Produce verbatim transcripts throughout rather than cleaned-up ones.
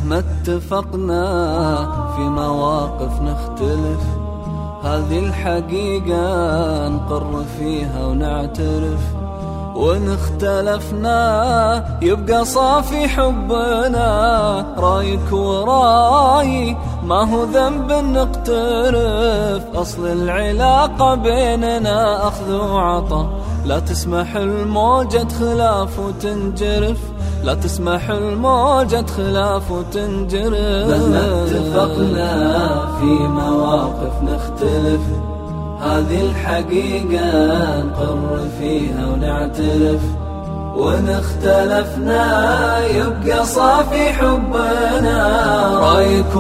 مهما اتفقنا في مواقف نختلف، هذه الحقيقة نقر فيها ونعترف. وإن اختلفنا يبقى صافي حبنا، رايك وراي ما هو ذنب نقترف. أصل العلاقة بيننا أخذ وعطا، لا تسمح الموجة خلاف وتنجرف، لا تسمح الموجة خلاف وتنجرف. مهما اتفقنا في مواقف نختلف، هذه الحقيقة نقر فيها ونعترف. وإن اختلفنا يبقى صافي حبنا، رايك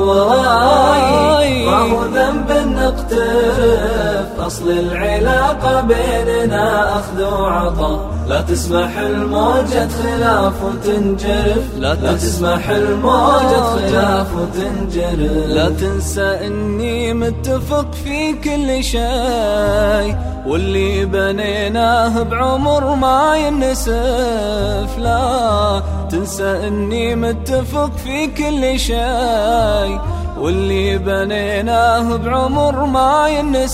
وراي ما هو ذنب نقترف. أصل العلاقة بيننا أخذ وعطا، لا تسمح الموجة خلاف وتنجرف، لا تسمح الموجة خلاف وتنجرف. لا تنسى إني متفق في كل شيء، واللي بنيناه بعمر ما ينسف. لا تنسى إني متفق في كل شيء، واللي بنيناه بعمر ما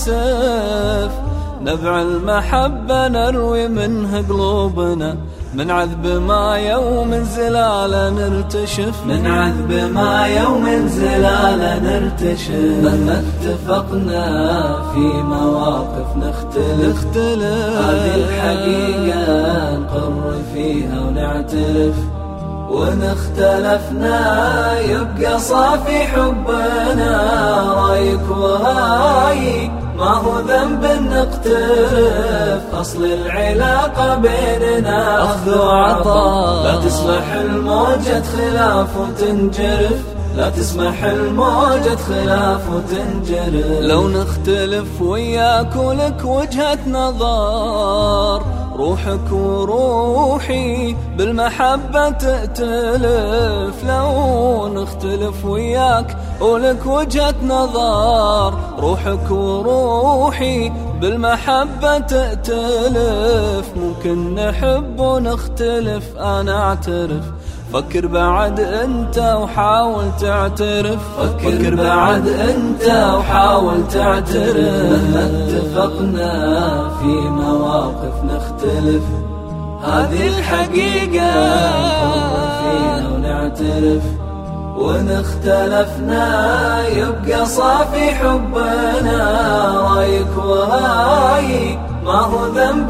ينسف. نبع المحبة نروي منه قلوبنا، من عذب ما يوم زلالة نرتشف، من عذب ما يوم زلالة نرتشف. مهما اتفقنا في مواقف نختلف، هذه الحقيقة نقر فيها ونعترف. وإن اختلفنا يبقى صافي حبنا، رايك وراي ما هو ذنب نقترف. أصل العلاقة بيننا أخذ وعطا، لا تسمح الموجة خلاف وتنجرف، لا تسمح الموجة خلاف وتنجرف. لو نختلف وياك ولك وجهة نظر، روحك وروحي بالمحبة تأتلف. لو نختلف وياك ولك وجهة نظر، روحك وروحي بالمحبة تأتلف. ممكن نحب ونختلف أنا أعترف، فكر بعد انت وحاول تعترف، فكر بعد انت وحاول تعترف. مهما اتفقنا في مواقف نختلف، هذه الحقيقة نقر فيها ونعترف. وإن اختلفنا يبقى صافي حبنا، رايك وراي ما هو ذنب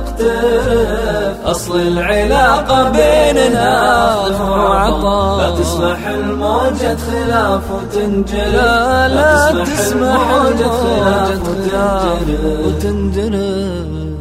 نقترف. أصل العلاقة بيننا أخذ وعطا، لا تسمح الموجة خلاف وتنجرف، لا, لا تسمح الموجة خلاف وتنجرف.